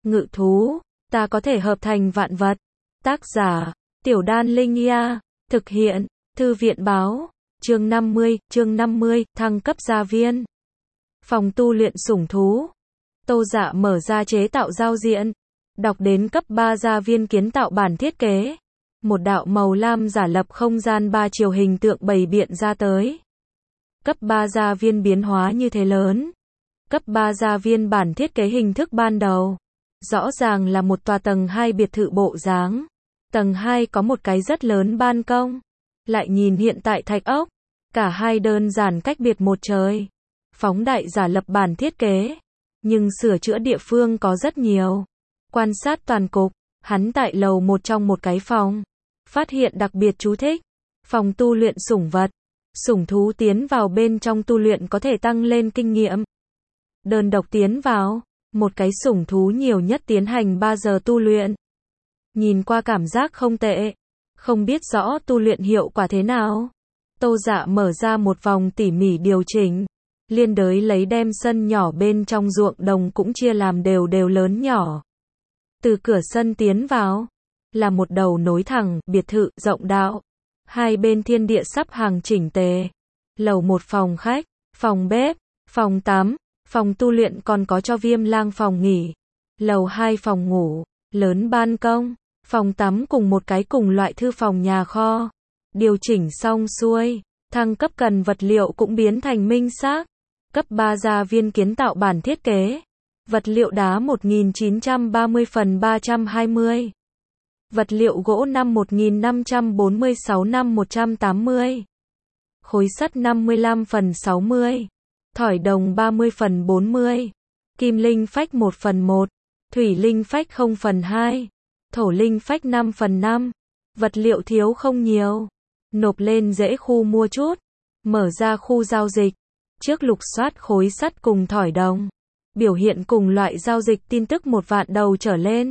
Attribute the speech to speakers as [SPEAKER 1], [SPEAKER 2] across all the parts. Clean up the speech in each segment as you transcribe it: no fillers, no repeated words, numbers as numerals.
[SPEAKER 1] Ngự thú, ta có thể hợp thành vạn vật. Tác giả, Tiểu Đan Linh Ia, thực hiện, Thư viện báo, chương 50, thăng cấp gia viên. Phòng tu luyện sủng thú. Tô Dạ mở ra chế tạo giao diện, đọc đến cấp 3 gia viên kiến tạo bản thiết kế. Một đạo màu lam giả lập không gian 3 chiều hình tượng bày biện ra tới. Cấp 3 gia viên biến hóa như thế lớn. Cấp 3 gia viên bản thiết kế hình thức ban đầu. Rõ ràng là một tòa tầng 2 biệt thự bộ dáng. Tầng 2 có một cái rất lớn ban công. Lại nhìn hiện tại thạch ốc. Cả hai đơn giản cách biệt một trời. Phóng đại giả lập bản thiết kế. Nhưng sửa chữa địa phương có rất nhiều. Quan sát toàn cục, hắn tại lầu 1 trong một cái phòng. Phát hiện đặc biệt chú thích. Phòng tu luyện sủng vật. Sủng thú tiến vào bên trong tu luyện có thể tăng lên kinh nghiệm. Đơn độc tiến vào, một cái sủng thú nhiều nhất tiến hành 3 giờ tu luyện. Nhìn qua cảm giác không tệ. Không biết rõ tu luyện hiệu quả thế nào. Tô Dạ mở ra một vòng tỉ mỉ điều chỉnh. Liên đới lấy đem sân nhỏ bên trong ruộng đồng cũng chia làm đều lớn nhỏ. Từ cửa sân tiến vào, là một đầu nối thẳng, biệt thự, rộng đạo. Hai bên thiên địa sắp hàng chỉnh tề. Lầu 1 phòng khách, phòng bếp, phòng tắm, phòng tu luyện còn có cho Viêm Lang phòng nghỉ. Lầu 2 phòng ngủ, lớn ban công, phòng tắm cùng một cái cùng loại thư phòng nhà kho. Điều chỉnh xong xuôi, thăng cấp cần vật liệu cũng biến thành minh xác. Cấp 3 gia viên kiến tạo bản thiết kế. Vật liệu đá 1930 phần 320. Vật liệu gỗ 1546 năm 180. Khối sắt 55 phần 60. Thỏi đồng 30 phần 40. Kim linh phách 1 phần 1. Thủy linh phách 0 phần 2. Thổ linh phách 5 phần 5. Vật liệu thiếu không nhiều. Nộp lên dễ khu mua chút. Mở ra khu giao dịch. Trước lục soát khối sắt cùng thỏi đồng. Biểu hiện cùng loại giao dịch tin tức 1 vạn đầu trở lên.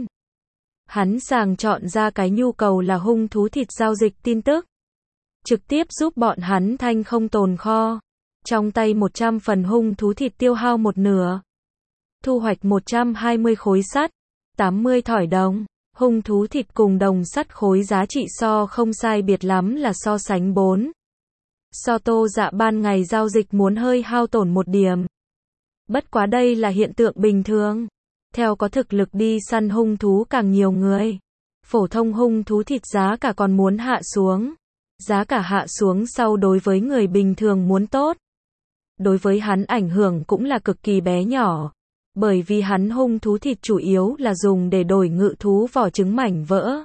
[SPEAKER 1] Hắn sàng chọn ra cái nhu cầu là hung thú thịt giao dịch tin tức. Trực tiếp giúp bọn hắn thanh không tồn kho. Trong tay 100 phần hung thú thịt tiêu hao một nửa. Thu hoạch 120 khối sắt, 80 thỏi đồng. Hung thú thịt cùng đồng sắt khối giá trị so không sai biệt lắm là so sánh 4. So Tô Dạ ban ngày giao dịch muốn hơi hao tổn một điểm. Bất quá đây là hiện tượng bình thường. Theo có thực lực đi săn hung thú càng nhiều người. Phổ thông hung thú thịt giá cả còn muốn hạ xuống. Giá cả hạ xuống sau đối với người bình thường muốn tốt. Đối với hắn ảnh hưởng cũng là cực kỳ bé nhỏ. Bởi vì hắn hung thú thịt chủ yếu là dùng để đổi ngự thú vỏ trứng mảnh vỡ.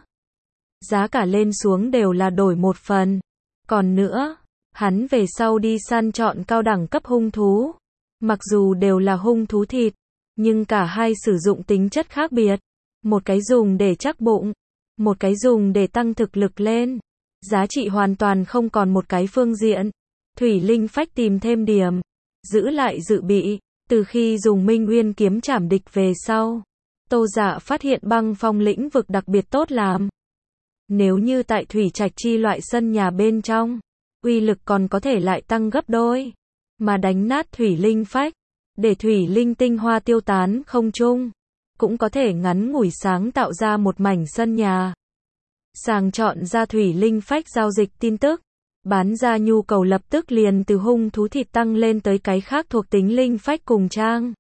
[SPEAKER 1] Giá cả lên xuống đều là đổi một phần. Còn nữa, hắn về sau đi săn chọn cao đẳng cấp hung thú. Mặc dù đều là hung thú thịt, nhưng cả hai sử dụng tính chất khác biệt. Một cái dùng để chắc bụng, một cái dùng để tăng thực lực lên. Giá trị hoàn toàn không còn một cái phương diện. Thủy linh phách tìm thêm điểm, giữ lại dự bị. Từ khi dùng Minh Uyên kiếm trảm địch về sau, Tô Dạ phát hiện băng phong lĩnh vực đặc biệt tốt làm. Nếu như tại thủy trạch chi loại sân nhà bên trong, uy lực còn có thể lại tăng gấp đôi. Mà đánh nát thủy linh phách, để thủy linh tinh hoa tiêu tán không trung, cũng có thể ngắn ngủi sáng tạo ra một mảnh sân nhà. Sàng chọn ra thủy linh phách giao dịch tin tức, bán ra nhu cầu lập tức liền từ hung thú thịt tăng lên tới cái khác thuộc tính linh phách cùng trang.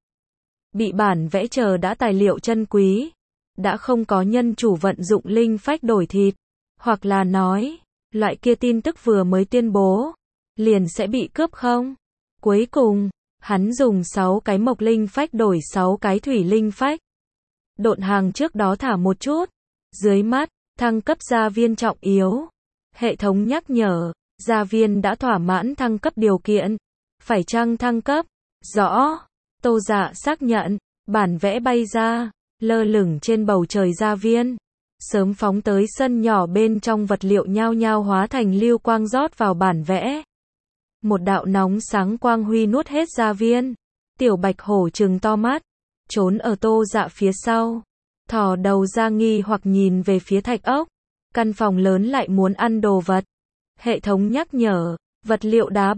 [SPEAKER 1] Bị bản vẽ chờ đã tài liệu chân quý, đã không có nhân chủ vận dụng linh phách đổi thịt, hoặc là nói, loại kia tin tức vừa mới tuyên bố, liền sẽ bị cướp không. Cuối cùng, hắn dùng 6 cái mộc linh phách đổi 6 cái thủy linh phách. Độn hàng trước đó thả một chút. Dưới mắt, thăng cấp gia viên trọng yếu. Hệ thống nhắc nhở, gia viên đã thỏa mãn thăng cấp điều kiện. Phải chăng thăng cấp? Rõ. Tô Dạ xác nhận, bản vẽ bay ra, lơ lửng trên bầu trời gia viên. Sớm phóng tới sân nhỏ bên trong vật liệu nhao nhao hóa thành lưu quang rót vào bản vẽ. Một đạo nóng sáng quang huy nuốt hết gia viên. Tiểu Bạch Hổ trừng to mắt, trốn ở Tô Dạ phía sau. Thò đầu ra nghi hoặc nhìn về phía thạch ốc. Căn phòng lớn lại muốn ăn đồ vật. Hệ thống nhắc nhở, vật liệu đá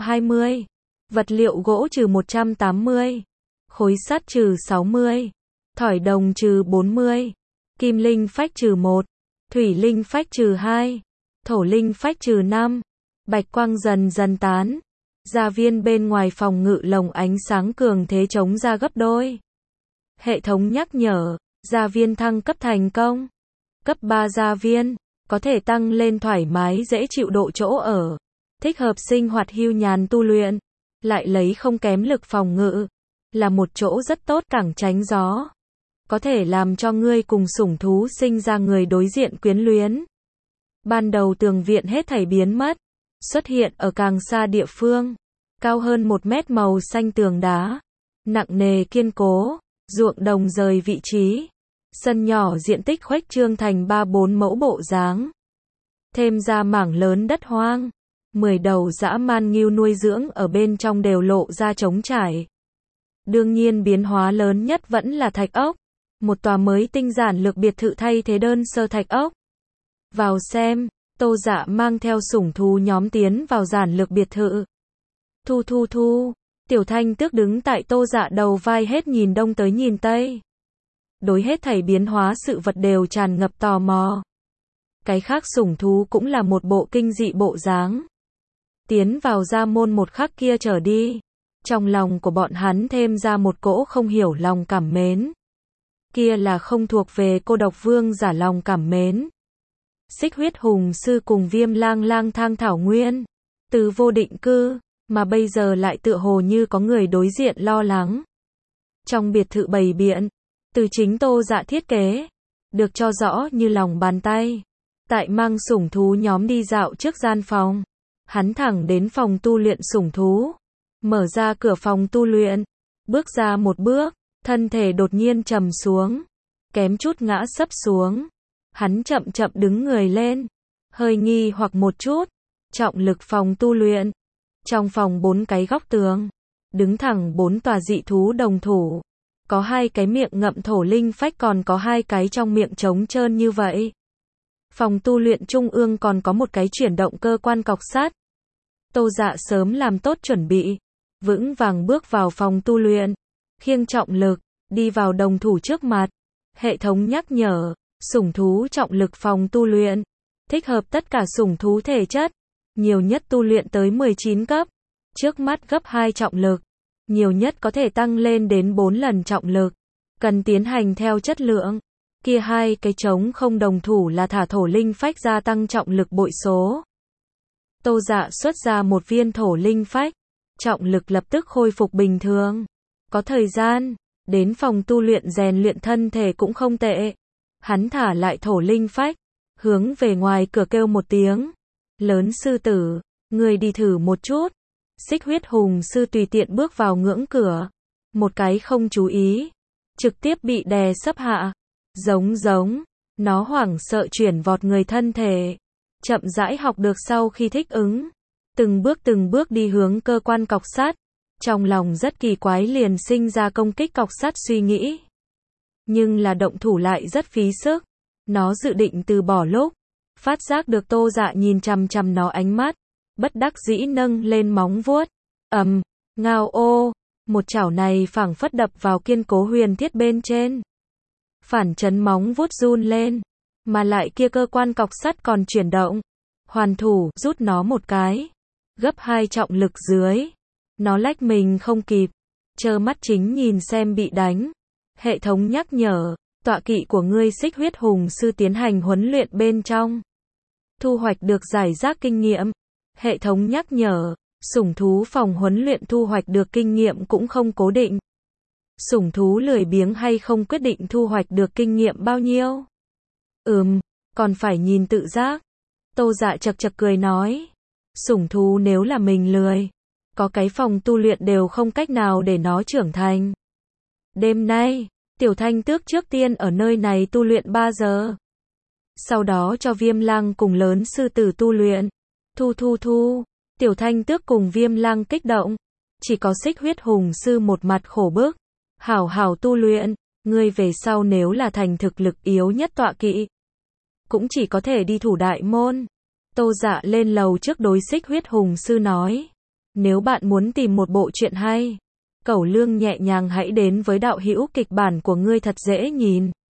[SPEAKER 1] 320. Vật liệu gỗ trừ 180. Khối sắt trừ 60. Thỏi đồng trừ 40, kim linh phách trừ 1, thủy linh phách trừ 2, thổ linh phách trừ 5, bạch quang dần dần tán. Gia viên bên ngoài phòng ngự lồng ánh sáng cường thế chống ra gấp đôi. Hệ thống nhắc nhở, gia viên thăng cấp thành công. Cấp 3 gia viên, có thể tăng lên thoải mái dễ chịu độ chỗ ở. Thích hợp sinh hoạt hưu nhàn tu luyện. Lại lấy không kém lực phòng ngự. Là một chỗ rất tốt cảng tránh gió. Có thể làm cho ngươi cùng sủng thú sinh ra người đối diện quyến luyến. Ban đầu tường viện hết thảy biến mất. Xuất hiện ở càng xa địa phương. Cao hơn 1 mét màu xanh tường đá. Nặng nề kiên cố. Ruộng đồng rời vị trí. Sân nhỏ diện tích khuếch trương thành 3-4 mẫu bộ dáng. Thêm ra mảng lớn đất hoang. 10 đầu dã man ngưu nuôi dưỡng ở bên trong đều lộ ra trống trải. Đương nhiên biến hóa lớn nhất vẫn là thạch ốc. Một tòa mới tinh giản lược biệt thự thay thế đơn sơ thạch ốc. Vào xem, Tô Dạ mang theo sủng thú nhóm tiến vào giản lược biệt thự. Thu, Tiểu Thanh Tước đứng tại Tô Dạ đầu vai hết nhìn đông tới nhìn tây. Đối hết thảy biến hóa sự vật đều tràn ngập tò mò. Cái khác sủng thú cũng là một bộ kinh dị bộ dáng. Tiến vào gia môn một khắc kia trở đi. Trong lòng của bọn hắn thêm ra một cỗ không hiểu lòng cảm mến. Kia là không thuộc về cô độc vương giả lòng cảm mến. Xích huyết hùng sư cùng Viêm Lang lang thang thảo nguyên. Từ vô định cư, mà bây giờ lại tựa hồ như có người đối diện lo lắng. Trong biệt thự bày biện, từ chính Tô Dạ thiết kế, được cho rõ như lòng bàn tay. Tại mang sủng thú nhóm đi dạo trước gian phòng. Hắn thẳng đến phòng tu luyện sủng thú. Mở ra cửa phòng tu luyện. Bước ra một bước, thân thể đột nhiên trầm xuống. Kém chút ngã sấp xuống. Hắn chậm chậm đứng người lên. Hơi nghi hoặc một chút. Trọng lực phòng tu luyện. Trong phòng 4 cái góc tường. Đứng thẳng 4 tòa dị thú đồng thủ. Có 2 cái miệng ngậm thổ linh phách còn có 2 cái trong miệng trống trơn như vậy. Phòng tu luyện trung ương còn có một cái chuyển động cơ quan cọc sắt. Tô Dạ sớm làm tốt chuẩn bị. Vững vàng bước vào phòng tu luyện. Khiêng trọng lực, đi vào đồng thủ trước mặt. Hệ thống nhắc nhở, sủng thú trọng lực phòng tu luyện. Thích hợp tất cả sủng thú thể chất. Nhiều nhất tu luyện tới 19 cấp. Trước mắt gấp 2 trọng lực. Nhiều nhất có thể tăng lên đến 4 lần trọng lực. Cần tiến hành theo chất lượng. Kia 2 cái trống không đồng thủ là thả thổ linh phách gia tăng trọng lực bội số. Tô Dạ xuất ra một viên thổ linh phách. Trọng lực lập tức khôi phục bình thường. Có thời gian, đến phòng tu luyện rèn luyện thân thể cũng không tệ. Hắn thả lại thổ linh phách. Hướng về ngoài cửa kêu một tiếng. Lớn sư tử, người đi thử một chút. Xích huyết hùng sư tùy tiện bước vào ngưỡng cửa. Một cái không chú ý. Trực tiếp bị đè sấp hạ. Giống, nó hoảng sợ chuyển vọt người thân thể. Chậm rãi học được sau khi thích ứng. Từng bước đi hướng cơ quan cọc sắt. Trong lòng rất kỳ quái liền sinh ra công kích cọc sắt suy nghĩ. Nhưng là động thủ lại rất phí sức. Nó dự định từ bỏ lúc. Phát giác được Tô Dạ nhìn chằm chằm nó ánh mắt. Bất đắc dĩ nâng lên móng vuốt. Ngao ô. Một chảo này phảng phất đập vào kiên cố huyền thiết bên trên. Phản chấn móng vuốt run lên. Mà lại kia cơ quan cọc sắt còn chuyển động. Hoàn thủ, rút nó một cái. Gấp 2 trọng lực dưới. Nó lách mình không kịp. Trơ mắt chính nhìn xem bị đánh. Hệ thống nhắc nhở. Tọa kỵ của ngươi xích huyết hùng sư tiến hành huấn luyện bên trong. Thu hoạch được giải rác kinh nghiệm. Hệ thống nhắc nhở. Sủng thú phòng huấn luyện thu hoạch được kinh nghiệm cũng không cố định. Sủng thú lười biếng hay không quyết định thu hoạch được kinh nghiệm bao nhiêu. Còn phải nhìn tự giác. Tô Dạ chật chật cười nói. Sủng thú nếu là mình lười. Có cái phòng tu luyện đều không cách nào để nó trưởng thành. Đêm nay, Tiểu Thanh Tước trước tiên ở nơi này tu luyện 3 giờ. Sau đó cho Viêm Lang cùng lớn sư tử tu luyện. Thu. Tiểu Thanh Tước cùng Viêm Lang kích động. Chỉ có xích huyết hùng sư một mặt khổ bức. Hảo tu luyện. Ngươi về sau nếu là thành thực lực yếu nhất tọa kỵ. Cũng chỉ có thể đi thủ đại môn. Tô Dạ lên lầu trước đối xích huyết hùng sư nói. Nếu bạn muốn tìm một bộ truyện hay. Cẩu Lương nhẹ nhàng hãy đến với đạo hữu kịch bản của ngươi thật dễ nhìn.